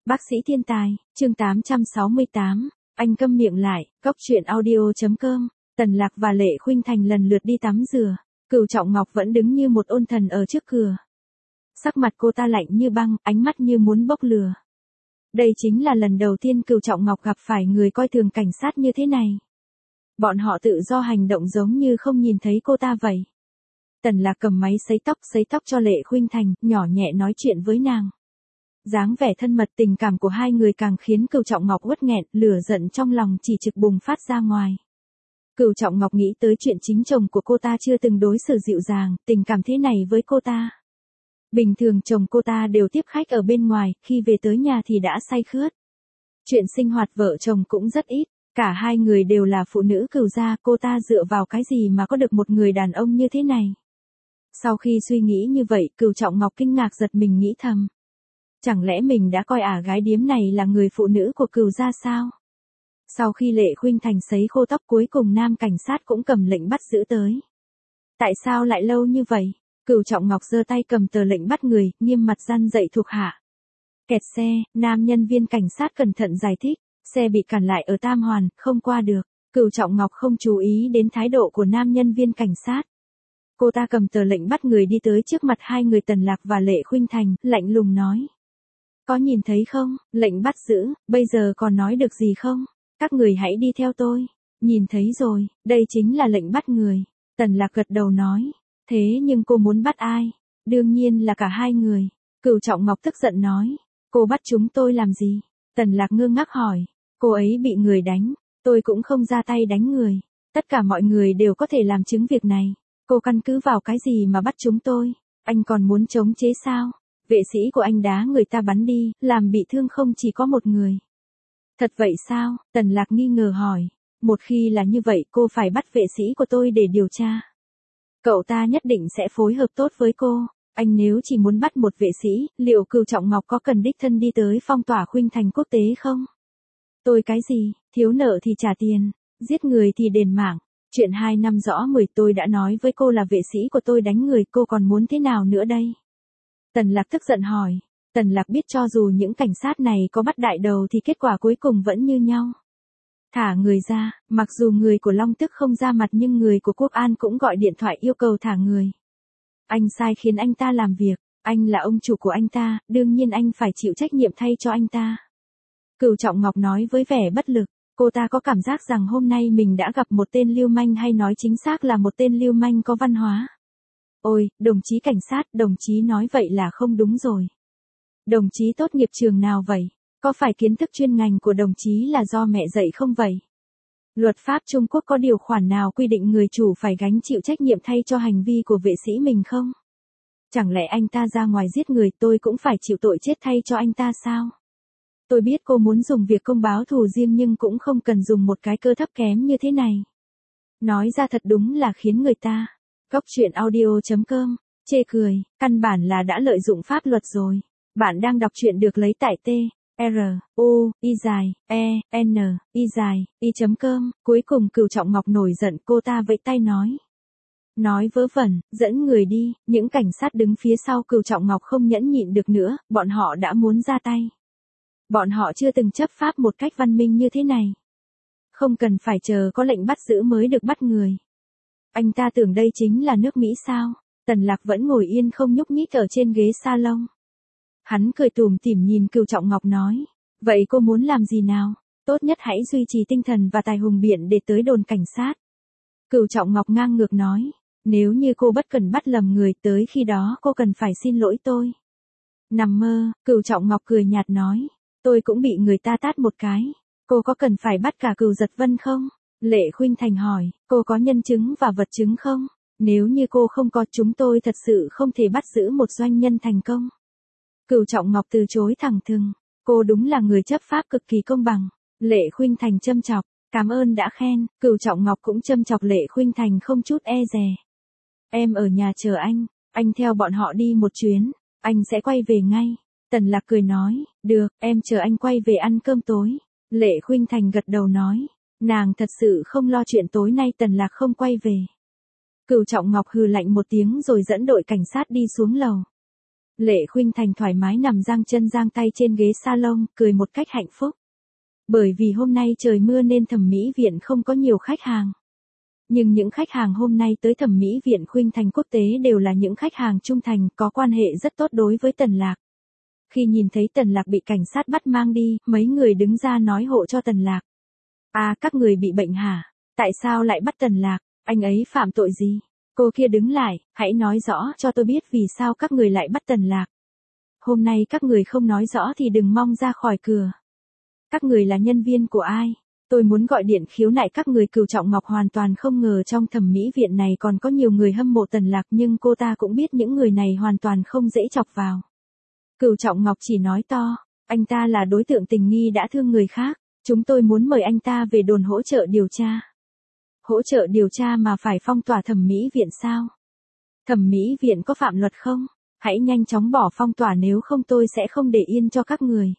Bác sĩ thiên tài, chương 868, anh câm miệng lại, cóc truyện audio.com, Tần Lạc và Lệ Khuynh Thành lần lượt đi tắm rửa, Cửu Trọng Ngọc vẫn đứng như một ôn thần ở trước cửa. Sắc mặt cô ta lạnh như băng, ánh mắt như muốn bốc lửa. Đây chính là lần đầu tiên Cửu Trọng Ngọc gặp phải người coi thường cảnh sát như thế này. Bọn họ tự do hành động giống như không nhìn thấy cô ta vậy. Tần Lạc cầm máy sấy tóc cho Lệ Khuynh Thành, nhỏ nhẹ nói chuyện với nàng. Dáng vẻ thân mật tình cảm của hai người càng khiến Cửu Trọng Ngọc uất nghẹn, lửa giận trong lòng chỉ trực bùng phát ra ngoài. Cửu Trọng Ngọc nghĩ tới chuyện chính chồng của cô ta chưa từng đối xử dịu dàng, tình cảm thế này với cô ta. Bình thường chồng cô ta đều tiếp khách ở bên ngoài, khi về tới nhà thì đã say khướt. Chuyện sinh hoạt vợ chồng cũng rất ít, cả hai người đều là phụ nữ Cửu gia, cô ta dựa vào cái gì mà có được một người đàn ông như thế này. Sau khi suy nghĩ như vậy, Cửu Trọng Ngọc kinh ngạc giật mình nghĩ thầm. Chẳng lẽ mình đã coi gái điếm này là người phụ nữ của Cửu gia sao? Sau khi Lệ Khuynh Thành sấy khô tóc cuối cùng nam cảnh sát cũng cầm lệnh bắt giữ tới. Tại sao lại lâu như vậy? Cửu Trọng Ngọc giơ tay cầm tờ lệnh bắt người, nghiêm mặt răn dạy thuộc hạ. Kẹt xe, nam nhân viên cảnh sát cẩn thận giải thích, xe bị cản lại ở Tam Hoàn, không qua được. Cửu Trọng Ngọc không chú ý đến thái độ của nam nhân viên cảnh sát. Cô ta cầm tờ lệnh bắt người đi tới trước mặt hai người Tần Lạc và Lệ Khuynh Thành, lạnh lùng nói. Có nhìn thấy không, lệnh bắt giữ, bây giờ còn nói được gì không? Các người hãy đi theo tôi. Nhìn thấy rồi, đây chính là lệnh bắt người. Tần Lạc gật đầu nói. Thế nhưng cô muốn bắt ai? Đương nhiên là cả hai người. Cửu Trọng Ngọc tức giận nói. Cô bắt chúng tôi làm gì? Tần Lạc ngơ ngác hỏi. Cô ấy bị người đánh. Tôi cũng không ra tay đánh người. Tất cả mọi người đều có thể làm chứng việc này. Cô căn cứ vào cái gì mà bắt chúng tôi? Anh còn muốn chống chế sao? Vệ sĩ của anh đá người ta bắn đi, làm bị thương không chỉ có một người. Thật vậy sao? Tần Lạc nghi ngờ hỏi. Một khi là như vậy cô phải bắt vệ sĩ của tôi để điều tra. Cậu ta nhất định sẽ phối hợp tốt với cô. Anh nếu chỉ muốn bắt một vệ sĩ, liệu Cửu Trọng Ngọc có cần đích thân đi tới phong tỏa Khuynh Thành quốc tế không? Tôi cái gì, thiếu nợ thì trả tiền, giết người thì đền mạng. Chuyện 2 năm rõ 10 tôi đã nói với cô là vệ sĩ của tôi đánh người, cô còn muốn thế nào nữa đây? Tần Lạc tức giận hỏi. Tần Lạc biết cho dù những cảnh sát này có bắt đại đầu thì kết quả cuối cùng vẫn như nhau. Thả người ra, mặc dù người của Long Tức không ra mặt nhưng người của Quốc An cũng gọi điện thoại yêu cầu thả người. Anh sai khiến anh ta làm việc, anh là ông chủ của anh ta, đương nhiên anh phải chịu trách nhiệm thay cho anh ta. Cửu Trọng Ngọc nói với vẻ bất lực, cô ta có cảm giác rằng hôm nay mình đã gặp một tên lưu manh, hay nói chính xác là một tên lưu manh có văn hóa. Ôi, đồng chí cảnh sát, đồng chí nói vậy là không đúng rồi. Đồng chí tốt nghiệp trường nào vậy? Có phải kiến thức chuyên ngành của đồng chí là do mẹ dạy không vậy? Luật pháp Trung Quốc có điều khoản nào quy định người chủ phải gánh chịu trách nhiệm thay cho hành vi của vệ sĩ mình không? Chẳng lẽ anh ta ra ngoài giết người tôi cũng phải chịu tội chết thay cho anh ta sao? Tôi biết cô muốn dùng việc công báo thù riêng nhưng cũng không cần dùng một cái cơ thấp kém như thế này. Nói ra thật đúng là khiến người ta. Cóc truyện audio.com, chê cười, căn bản là đã lợi dụng pháp luật rồi. Bạn đang đọc truyện được lấy tại t-r-u-i-e-n-i-i.com, cuối cùng Cửu Trọng Ngọc nổi giận, cô ta vẫy tay nói. Nói vớ vẩn, dẫn người đi, những cảnh sát đứng phía sau Cửu Trọng Ngọc không nhẫn nhịn được nữa, bọn họ đã muốn ra tay. Bọn họ chưa từng chấp pháp một cách văn minh như thế này. Không cần phải chờ có lệnh bắt giữ mới được bắt người. Anh ta tưởng đây chính là nước Mỹ sao? Tần Lạc vẫn ngồi yên không nhúc nhích ở trên ghế salon. Hắn cười tủm tỉm nhìn Cửu Trọng Ngọc nói. Vậy cô muốn làm gì nào? Tốt nhất hãy duy trì tinh thần và tài hùng biện để tới đồn cảnh sát. Cửu Trọng Ngọc ngang ngược nói. Nếu như cô bất cần bắt lầm người, tới khi đó cô cần phải xin lỗi tôi. Nằm mơ, Cửu Trọng Ngọc cười nhạt nói. Tôi cũng bị người ta tát một cái. Cô có cần phải bắt cả Cửu Giật Vân không? Lệ Khuynh Thành hỏi, cô có nhân chứng và vật chứng không? Nếu như cô không có, chúng tôi thật sự không thể bắt giữ một doanh nhân thành công. Cửu Trọng Ngọc từ chối thẳng thừng, cô đúng là người chấp pháp cực kỳ công bằng. Lệ Khuynh Thành châm chọc, cảm ơn đã khen. Cửu Trọng Ngọc cũng châm chọc Lệ Khuynh Thành không chút e dè. Em ở nhà chờ anh theo bọn họ đi một chuyến, anh sẽ quay về ngay. Tần Lạc cười nói, được, em chờ anh quay về ăn cơm tối. Lệ Khuynh Thành gật đầu nói. Nàng thật sự không lo chuyện tối nay Tần Lạc không quay về. Cửu Trọng Ngọc hừ lạnh một tiếng rồi dẫn đội cảnh sát đi xuống lầu. Lệ Khuynh Thành thoải mái nằm giang chân giang tay trên ghế salon, cười một cách hạnh phúc. Bởi vì hôm nay trời mưa nên thẩm mỹ viện không có nhiều khách hàng. Nhưng những khách hàng hôm nay tới thẩm mỹ viện Khuynh Thành quốc tế đều là những khách hàng trung thành, có quan hệ rất tốt đối với Tần Lạc. Khi nhìn thấy Tần Lạc bị cảnh sát bắt mang đi, mấy người đứng ra nói hộ cho Tần Lạc. À, các người bị bệnh hả? Tại sao lại bắt Tần Lạc? Anh ấy phạm tội gì? Cô kia đứng lại, hãy nói rõ cho tôi biết vì sao các người lại bắt Tần Lạc. Hôm nay các người không nói rõ thì đừng mong ra khỏi cửa. Các người là nhân viên của ai? Tôi muốn gọi điện khiếu nại các người. Cửu Trọng Ngọc hoàn toàn không ngờ trong thẩm mỹ viện này còn có nhiều người hâm mộ Tần Lạc, nhưng cô ta cũng biết những người này hoàn toàn không dễ chọc vào. Cửu Trọng Ngọc chỉ nói to, anh ta là đối tượng tình nghi đã thương người khác, chúng tôi muốn mời anh ta về đồn hỗ trợ điều tra. Hỗ trợ điều tra mà phải phong tỏa thẩm mỹ viện sao? Thẩm mỹ viện có phạm luật không? Hãy nhanh chóng bỏ phong tỏa nếu không tôi sẽ không để yên cho các người.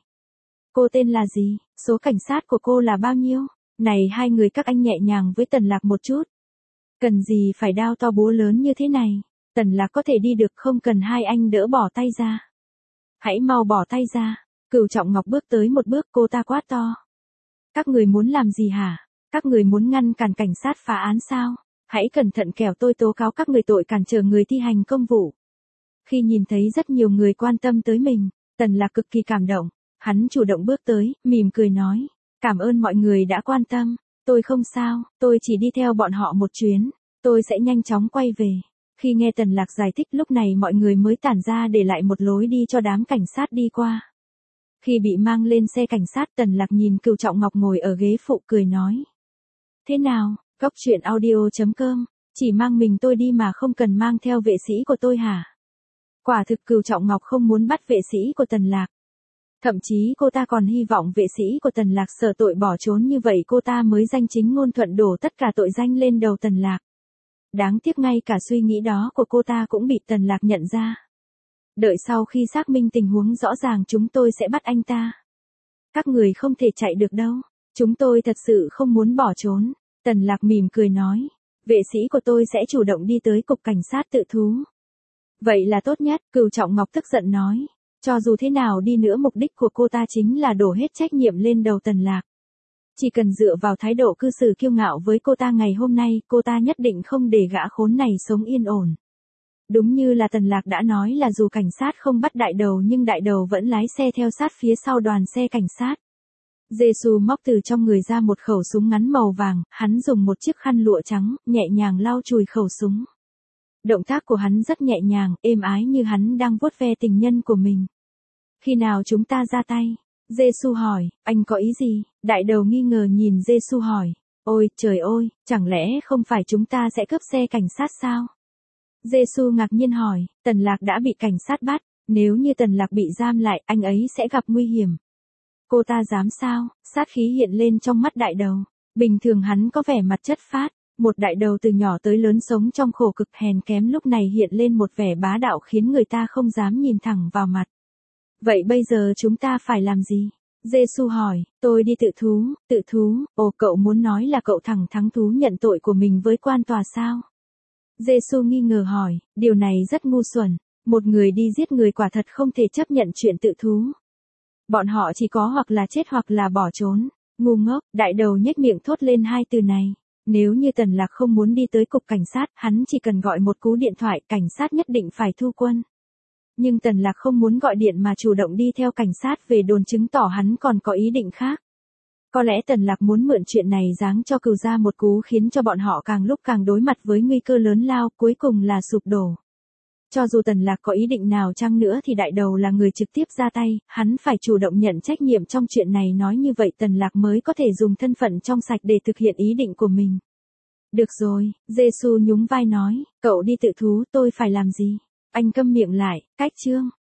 Cô tên là gì? Số cảnh sát của cô là bao nhiêu? Này hai người các anh nhẹ nhàng với Tần Lạc một chút. Cần gì phải đao to búa lớn như thế này? Tần Lạc có thể đi được không cần hai anh đỡ bỏ tay ra. Hãy mau bỏ tay ra. Cửu Trọng Ngọc bước tới một bước, cô ta quát to. Các người muốn làm gì hả? Các người muốn ngăn cản cảnh sát phá án sao? Hãy cẩn thận kẻo tôi tố cáo các người tội cản trở người thi hành công vụ. Khi nhìn thấy rất nhiều người quan tâm tới mình, Tần Lạc cực kỳ cảm động. Hắn chủ động bước tới, mỉm cười nói. Cảm ơn mọi người đã quan tâm. Tôi không sao, tôi chỉ đi theo bọn họ một chuyến. Tôi sẽ nhanh chóng quay về. Khi nghe Tần Lạc giải thích lúc này mọi người mới tản ra để lại một lối đi cho đám cảnh sát đi qua. Khi bị mang lên xe cảnh sát Tần Lạc nhìn Cửu Trọng Ngọc ngồi ở ghế phụ cười nói. Thế nào, Góc Truyện Audio.com, chỉ mang mình tôi đi mà không cần mang theo vệ sĩ của tôi hả? Quả thực Cửu Trọng Ngọc không muốn bắt vệ sĩ của Tần Lạc. Thậm chí cô ta còn hy vọng vệ sĩ của Tần Lạc sợ tội bỏ trốn, như vậy cô ta mới danh chính ngôn thuận đổ tất cả tội danh lên đầu Tần Lạc. Đáng tiếc ngay cả suy nghĩ đó của cô ta cũng bị Tần Lạc nhận ra. Đợi sau khi xác minh tình huống rõ ràng chúng tôi sẽ bắt anh ta. Các người không thể chạy được đâu. Chúng tôi thật sự không muốn bỏ trốn. Tần Lạc mỉm cười nói. Vệ sĩ của tôi sẽ chủ động đi tới cục cảnh sát tự thú. Vậy là tốt nhất, Cửu Trọng Ngọc tức giận nói. Cho dù thế nào đi nữa mục đích của cô ta chính là đổ hết trách nhiệm lên đầu Tần Lạc. Chỉ cần dựa vào thái độ cư xử kiêu ngạo với cô ta ngày hôm nay, cô ta nhất định không để gã khốn này sống yên ổn. Đúng như là Tần Lạc đã nói là dù cảnh sát không bắt đại đầu nhưng đại đầu vẫn lái xe theo sát phía sau đoàn xe cảnh sát. Giê-xu móc từ trong người ra một khẩu súng ngắn màu vàng, hắn dùng một chiếc khăn lụa trắng, nhẹ nhàng lau chùi khẩu súng. Động tác của hắn rất nhẹ nhàng, êm ái như hắn đang vuốt ve tình nhân của mình. Khi nào chúng ta ra tay? Giê-xu hỏi, anh có ý gì? Đại đầu nghi ngờ nhìn Giê-xu hỏi. Ôi, trời ơi, chẳng lẽ không phải chúng ta sẽ cướp xe cảnh sát sao? Giê-xu ngạc nhiên hỏi, Tần Lạc đã bị cảnh sát bắt, nếu như Tần Lạc bị giam lại, anh ấy sẽ gặp nguy hiểm. Cô ta dám sao? Sát khí hiện lên trong mắt đại đầu. Bình thường hắn có vẻ mặt chất phác, một đại đầu từ nhỏ tới lớn sống trong khổ cực hèn kém lúc này hiện lên một vẻ bá đạo khiến người ta không dám nhìn thẳng vào mặt. Vậy bây giờ chúng ta phải làm gì? Giê-xu hỏi, tôi đi tự thú, ồ cậu muốn nói là cậu thẳng thắn thú nhận tội của mình với quan tòa sao? Giê-xu nghi ngờ hỏi, điều này rất ngu xuẩn, một người đi giết người quả thật không thể chấp nhận chuyện tự thú. Bọn họ chỉ có hoặc là chết hoặc là bỏ trốn. Ngu ngốc, đại đầu nhếch miệng thốt lên hai từ này. Nếu như Tần Lạc không muốn đi tới cục cảnh sát, hắn chỉ cần gọi một cú điện thoại, cảnh sát nhất định phải thu quân. Nhưng Tần Lạc không muốn gọi điện mà chủ động đi theo cảnh sát về đồn, chứng tỏ hắn còn có ý định khác. Có lẽ Tần Lạc muốn mượn chuyện này giáng cho Cửu gia một cú khiến cho bọn họ càng lúc càng đối mặt với nguy cơ lớn lao, cuối cùng là sụp đổ. Cho dù Tần Lạc có ý định nào chăng nữa thì đại đầu là người trực tiếp ra tay, hắn phải chủ động nhận trách nhiệm trong chuyện này, nói như vậy Tần Lạc mới có thể dùng thân phận trong sạch để thực hiện ý định của mình. Được rồi, Giê-xu nhún vai nói, cậu đi tự thú, tôi phải làm gì? Anh câm miệng lại, cách chương.